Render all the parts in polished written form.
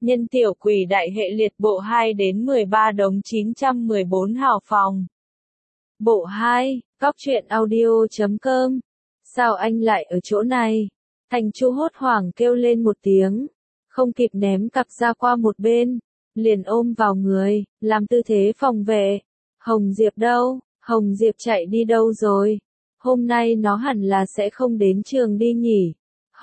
Nhân tiểu quỷ đại hệ liệt bộ 2 đến 13 đống 914 hào phòng. Bộ 2, Cóc truyện audio.com. Sao anh lại ở chỗ này? Thành Chu hốt hoảng kêu lên một tiếng, không kịp ném cặp ra qua một bên, liền ôm vào người, làm tư thế phòng vệ. Hồng Diệp đâu? Hồng Diệp chạy đi đâu rồi? Hôm nay nó hẳn là sẽ không đến trường đi nhỉ?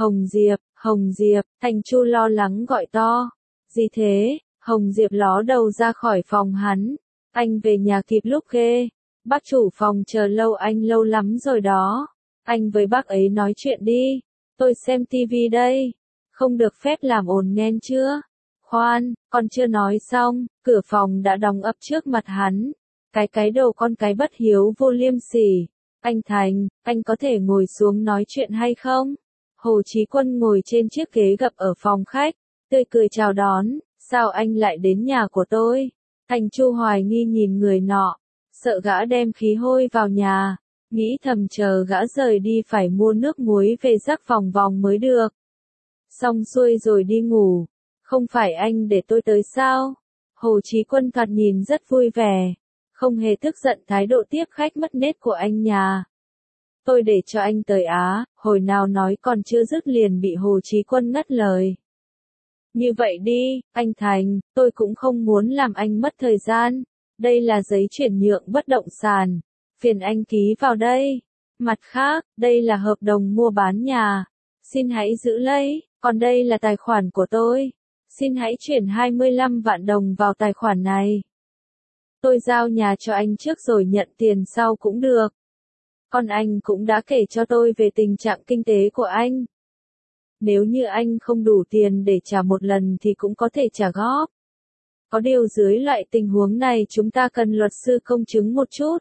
Hồng Diệp, Thành Chu lo lắng gọi to. Gì thế? Hồng Diệp ló đầu ra khỏi phòng hắn. Anh về nhà kịp lúc ghê. Bác chủ phòng chờ lâu anh lâu lắm rồi đó. Anh với bác ấy nói chuyện đi. Tôi xem tivi đây. Không được phép làm ồn nghe chưa? Khoan, còn chưa nói xong, cửa phòng đã đóng ập trước mặt hắn. Cái đồ con cái bất hiếu vô liêm sỉ. Anh Thành, anh có thể ngồi xuống nói chuyện hay không? Hồ Chí Quân ngồi trên chiếc ghế gập ở phòng khách, tươi cười chào đón. Sao anh lại đến nhà của tôi? Thành Chu hoài nghi nhìn người nọ, sợ gã đem khí hôi vào nhà, nghĩ thầm chờ gã rời đi phải mua nước muối về rắc vòng vòng mới được. Xong xuôi rồi đi ngủ. Không phải anh để tôi tới sao? Hồ Chí Quân thoạt nhìn rất vui vẻ, không hề tức giận thái độ tiếp khách mất nết của anh nhà. Tôi để cho anh tới á, hồi nào nói còn chưa dứt liền bị Hồ Chí Quân ngắt lời. Như vậy đi, anh Thành, tôi cũng không muốn làm anh mất thời gian. Đây là giấy chuyển nhượng bất động sản. Phiền anh ký vào đây. Mặt khác, đây là hợp đồng mua bán nhà. Xin hãy giữ lấy, còn đây là tài khoản của tôi. Xin hãy chuyển 25 vạn đồng vào tài khoản này. Tôi giao nhà cho anh trước rồi nhận tiền sau cũng được. Còn anh cũng đã kể cho tôi về tình trạng kinh tế của anh. Nếu như anh không đủ tiền để trả một lần thì cũng có thể trả góp. Có điều dưới loại tình huống này chúng ta cần luật sư công chứng một chút.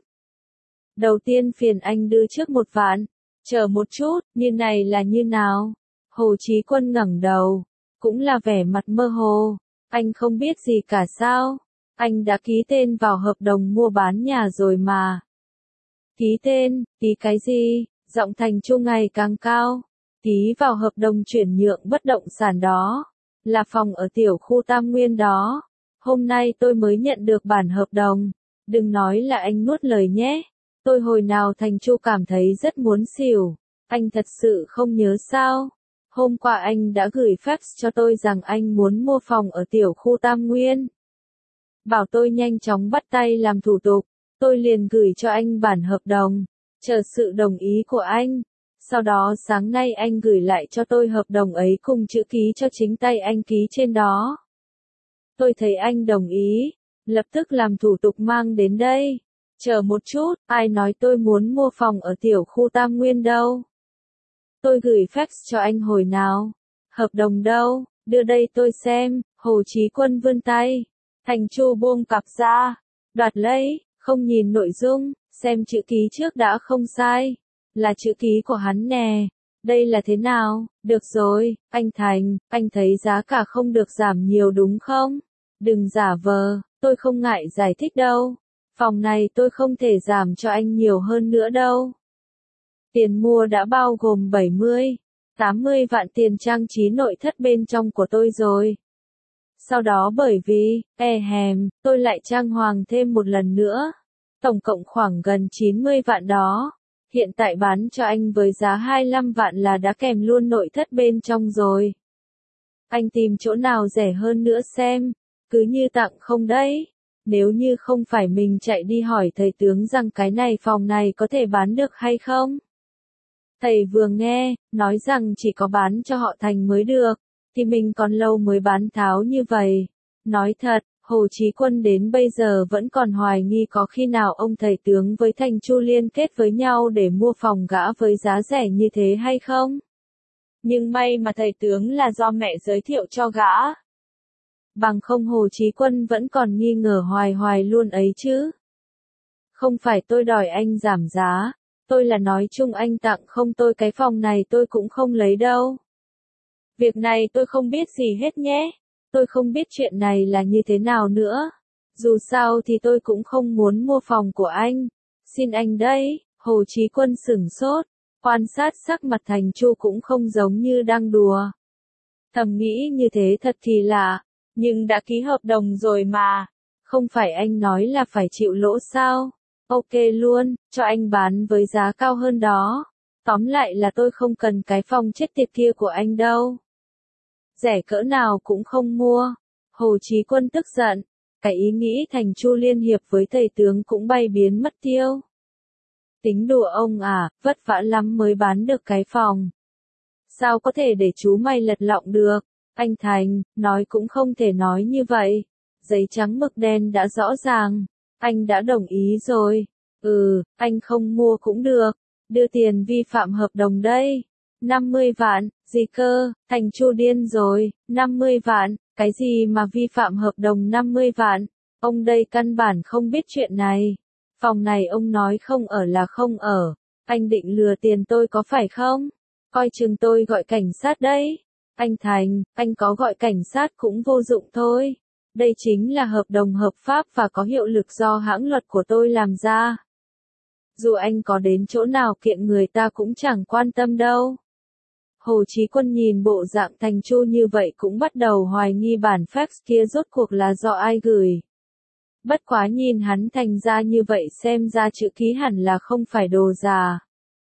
Đầu tiên phiền anh đưa trước 1 vạn. Chờ một chút, như này là như nào? Hồ Chí Quân ngẩng đầu, cũng là vẻ mặt mơ hồ. Anh không biết gì cả sao? Anh đã ký tên vào hợp đồng mua bán nhà rồi mà. Ký tên, ký cái gì? Giọng Thành Chu ngày càng cao. Ký vào hợp đồng chuyển nhượng bất động sản đó. Là phòng ở tiểu khu Tam Nguyên đó. Hôm nay tôi mới nhận được bản hợp đồng. Đừng nói là anh nuốt lời nhé. Tôi hồi nào Thành Chu cảm thấy rất muốn xỉu. Anh thật sự không nhớ sao? Hôm qua anh đã gửi fax cho tôi rằng anh muốn mua phòng ở tiểu khu Tam Nguyên. Bảo tôi nhanh chóng bắt tay làm thủ tục. Tôi liền gửi cho anh bản hợp đồng, chờ sự đồng ý của anh. Sau đó sáng nay anh gửi lại cho tôi hợp đồng ấy cùng chữ ký cho chính tay anh ký trên đó. Tôi thấy anh đồng ý, lập tức làm thủ tục mang đến đây. Chờ một chút, ai nói tôi muốn mua phòng ở tiểu khu Tam Nguyên đâu? Tôi gửi fax cho anh hồi nào? Hợp đồng đâu? Đưa đây tôi xem. Hồ Chí Quân vươn tay. Thành Chu buông cặp ra, đoạt lấy, không nhìn nội dung, xem chữ ký trước đã không sai. Là chữ ký của hắn nè. Đây là thế nào? Được rồi, anh Thành, anh thấy giá cả không được giảm nhiều đúng không? Đừng giả vờ, tôi không ngại giải thích đâu. Phòng này tôi không thể giảm cho anh nhiều hơn nữa đâu. Tiền mua đã bao gồm 70, 80 vạn tiền trang trí nội thất bên trong của tôi rồi. Sau đó bởi vì, tôi lại trang hoàng thêm một lần nữa. Tổng cộng khoảng gần 90 vạn đó. Hiện tại bán cho anh với giá 25 vạn là đã kèm luôn nội thất bên trong rồi. Anh tìm chỗ nào rẻ hơn nữa xem. Cứ như tặng không đấy. Nếu như không phải mình chạy đi hỏi thầy tướng rằng cái này phòng này có thể bán được hay không. Thầy vừa nghe, nói rằng chỉ có bán cho họ Thành mới được. Thì mình còn lâu mới bán tháo như vậy. Nói thật, Hồ Chí Quân đến bây giờ vẫn còn hoài nghi có khi nào ông thầy tướng với Thành Chu liên kết với nhau để mua phòng gã với giá rẻ như thế hay không? Nhưng may mà thầy tướng là do mẹ giới thiệu cho gã. Bằng không Hồ Chí Quân vẫn còn nghi ngờ hoài luôn ấy chứ. Không phải tôi đòi anh giảm giá, tôi là nói chung anh tặng không tôi cái phòng này tôi cũng không lấy đâu. Việc này tôi không biết gì hết nhé. Tôi không biết chuyện này là như thế nào nữa. Dù sao thì tôi cũng không muốn mua phòng của anh. Xin anh đấy. Hồ Chí Quân sửng sốt. Quan sát sắc mặt Thành Chu cũng không giống như đang đùa. Thầm nghĩ như thế thật kỳ lạ. Nhưng đã ký hợp đồng rồi mà. Không phải anh nói là phải chịu lỗ sao? Ok luôn, cho anh bán với giá cao hơn đó. Tóm lại là tôi không cần cái phòng chết tiệt kia của anh đâu. Rẻ cỡ nào cũng không mua. Hồ Chí Quân tức giận. Cái ý nghĩ Thành Chu liên hiệp với thầy tướng cũng bay biến mất tiêu. Tính đùa ông à, vất vả lắm mới bán được cái phòng. Sao có thể để chú mày lật lọng được? Anh Thành, nói cũng không thể nói như vậy. Giấy trắng mực đen đã rõ ràng. Anh đã đồng ý rồi. Anh không mua cũng được. Đưa tiền vi phạm hợp đồng đây. 50 vạn, gì cơ, Thành Chu điên rồi, 50 vạn, cái gì mà vi phạm hợp đồng 50 vạn, ông đây căn bản không biết chuyện này. Phòng này ông nói không ở là không ở, anh định lừa tiền tôi có phải không? Coi chừng tôi gọi cảnh sát đấy. Anh Thành, anh có gọi cảnh sát cũng vô dụng thôi. Đây chính là hợp đồng hợp pháp và có hiệu lực do hãng luật của tôi làm ra. Dù anh có đến chỗ nào kiện người ta cũng chẳng quan tâm đâu. Hồ Chí Quân nhìn bộ dạng Thành Chu như vậy cũng bắt đầu hoài nghi bản fax kia rốt cuộc là do ai gửi. Bất quá nhìn hắn thành ra như vậy xem ra chữ ký hẳn là không phải đồ giả.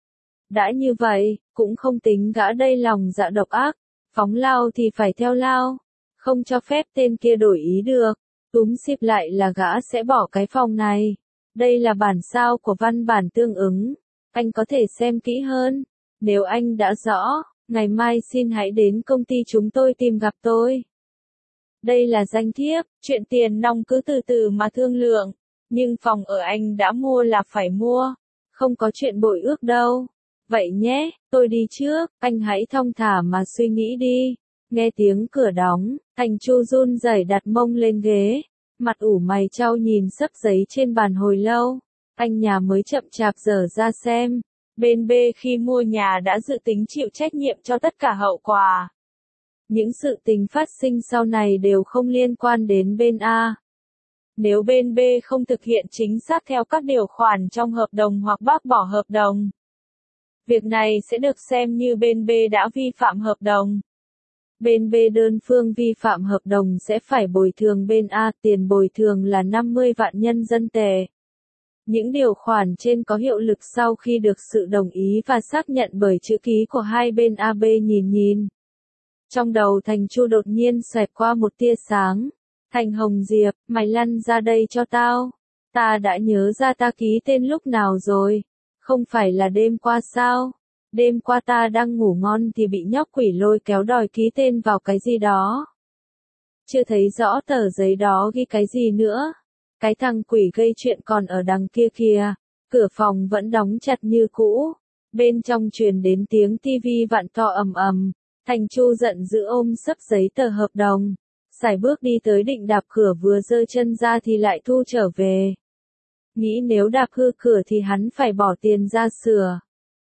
Đã như vậy, cũng không tính gã đây lòng dạ độc ác, phóng lao thì phải theo lao, không cho phép tên kia đổi ý được, túm ship lại là gã sẽ bỏ cái phòng này. Đây là bản sao của văn bản tương ứng, anh có thể xem kỹ hơn, nếu anh đã rõ. Ngày mai xin hãy đến công ty chúng tôi tìm gặp tôi. Đây là danh thiếp, chuyện tiền nong cứ từ từ mà thương lượng. Nhưng phòng ở anh đã mua là phải mua. Không có chuyện bội ước đâu. Vậy nhé, tôi đi trước, anh hãy thong thả mà suy nghĩ đi. Nghe tiếng cửa đóng, Thành Chu run rẩy đặt mông lên ghế. Mặt ủ mày chau nhìn sấp giấy trên bàn hồi lâu. Anh nhà mới chậm chạp dở ra xem. Bên B khi mua nhà đã dự tính chịu trách nhiệm cho tất cả hậu quả. Những sự tình phát sinh sau này đều không liên quan đến bên A. Nếu bên B không thực hiện chính xác theo các điều khoản trong hợp đồng hoặc bác bỏ hợp đồng, việc này sẽ được xem như bên B đã vi phạm hợp đồng. Bên B đơn phương vi phạm hợp đồng sẽ phải bồi thường bên A, tiền bồi thường là 50 vạn nhân dân tệ. Những điều khoản trên có hiệu lực sau khi được sự đồng ý và xác nhận bởi chữ ký của hai bên AB nhìn. Trong đầu Thành Chu đột nhiên xoẹt qua một tia sáng. Thành Hồng Diệp, mày lăn ra đây cho tao. Ta đã nhớ ra ta ký tên lúc nào rồi. Không phải là đêm qua sao? Đêm qua ta đang ngủ ngon thì bị nhóc quỷ lôi kéo đòi ký tên vào cái gì đó. Chưa thấy rõ tờ giấy đó ghi cái gì nữa. Cái thằng quỷ gây chuyện còn ở đằng kia kìa, cửa phòng vẫn đóng chặt như cũ, bên trong truyền đến tiếng tivi vặn to ầm ầm. Thành Chu giận dữ ôm sấp giấy tờ hợp đồng, sải bước đi tới định đạp cửa vừa giơ chân ra thì lại thu trở về. Nghĩ nếu đạp hư cửa thì hắn phải bỏ tiền ra sửa.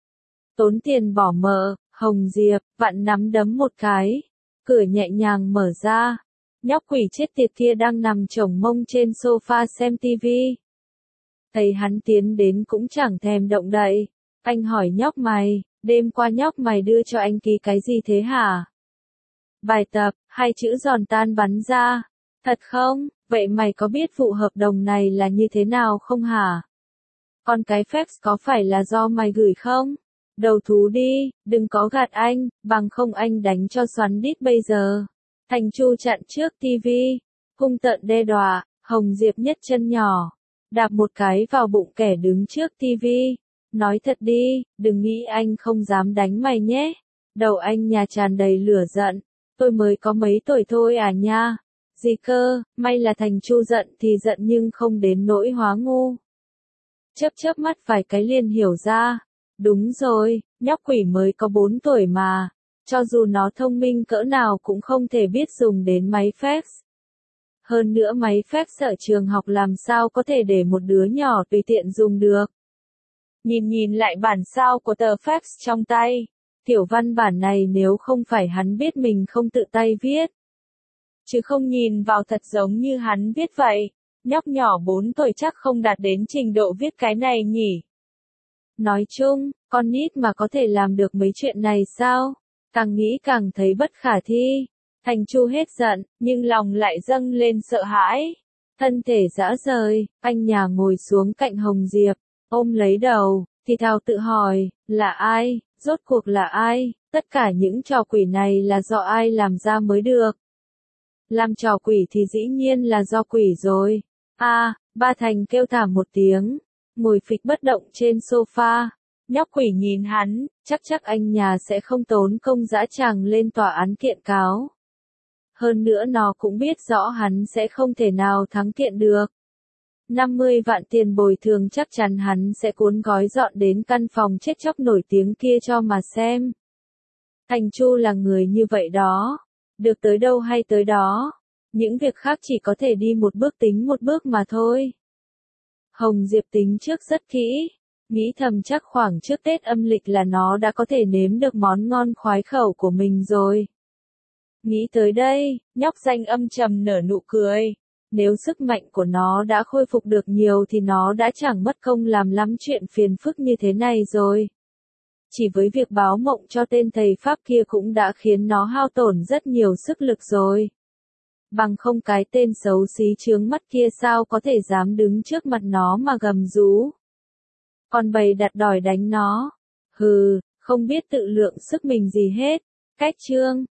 Tốn tiền bỏ mợ, Hồng Diệp, vặn nắm đấm một cái, cửa nhẹ nhàng mở ra. Nhóc quỷ chết tiệt kia đang nằm chồng mông trên sofa xem tivi. Thấy hắn tiến đến cũng chẳng thèm động đậy. Anh hỏi nhóc mày, đêm qua nhóc mày đưa cho anh ký cái gì thế hả? Bài tập, hai chữ giòn tan bắn ra. Thật không? Vậy mày có biết vụ hợp đồng này là như thế nào không hả? Còn cái fax có phải là do mày gửi không? Đầu thú đi, đừng có gạt anh, bằng không anh đánh cho xoắn đít bây giờ. Thành Chu chặn trước tivi, hung tợn đe dọa, Hồng Diệp nhấc chân nhỏ, đạp một cái vào bụng kẻ đứng trước tivi. Nói thật đi, đừng nghĩ anh không dám đánh mày nhé. Đầu anh nhà tràn đầy lửa giận, tôi mới có mấy tuổi thôi à nha. Gì cơ, may là Thành Chu giận thì giận nhưng không đến nỗi hóa ngu. Chớp mắt vài cái liền hiểu ra. Đúng rồi, nhóc quỷ mới có 4 tuổi mà. Cho dù nó thông minh cỡ nào cũng không thể biết dùng đến máy fax. Hơn nữa máy fax ở trường học làm sao có thể để một đứa nhỏ tùy tiện dùng được. Nhìn lại bản sao của tờ fax trong tay. Tiểu văn bản này nếu không phải hắn biết mình không tự tay viết. Chứ không nhìn vào thật giống như hắn viết vậy. Nhóc nhỏ 4 tuổi chắc không đạt đến trình độ viết cái này nhỉ. Nói chung, con nít mà có thể làm được mấy chuyện này sao? Càng nghĩ càng thấy bất khả thi. Thành Chu hết giận, nhưng lòng lại dâng lên sợ hãi. Thân thể rã rời, anh nhà ngồi xuống cạnh Hồng Diệp, ôm lấy đầu, thì thào tự hỏi, là ai, rốt cuộc là ai, tất cả những trò quỷ này là do ai làm ra mới được. Làm trò quỷ thì dĩ nhiên là do quỷ rồi. Ba Thành kêu thảm một tiếng, ngồi phịch bất động trên sofa. Nhóc quỷ nhìn hắn, chắc anh nhà sẽ không tốn công dã tràng lên tòa án kiện cáo. Hơn nữa nó cũng biết rõ hắn sẽ không thể nào thắng kiện được. 50 vạn tiền bồi thường chắc chắn hắn sẽ cuốn gói dọn đến căn phòng chết chóc nổi tiếng kia cho mà xem. Thành Chu là người như vậy đó. Được tới đâu hay tới đó. Những việc khác chỉ có thể đi một bước tính một bước mà thôi. Hồng Diệp tính trước rất kỹ. Nghĩ thầm chắc khoảng trước Tết âm lịch là nó đã có thể nếm được món ngon khoái khẩu của mình rồi. Nghĩ tới đây, nhóc danh âm trầm nở nụ cười. Nếu sức mạnh của nó đã khôi phục được nhiều thì nó đã chẳng mất công làm lắm chuyện phiền phức như thế này rồi. Chỉ với việc báo mộng cho tên thầy Pháp kia cũng đã khiến nó hao tổn rất nhiều sức lực rồi. Bằng không cái tên xấu xí chướng mắt kia sao có thể dám đứng trước mặt nó mà gầm rú. Còn bầy đặt đòi đánh nó. Hừ, không biết tự lượng sức mình gì hết. Cách chương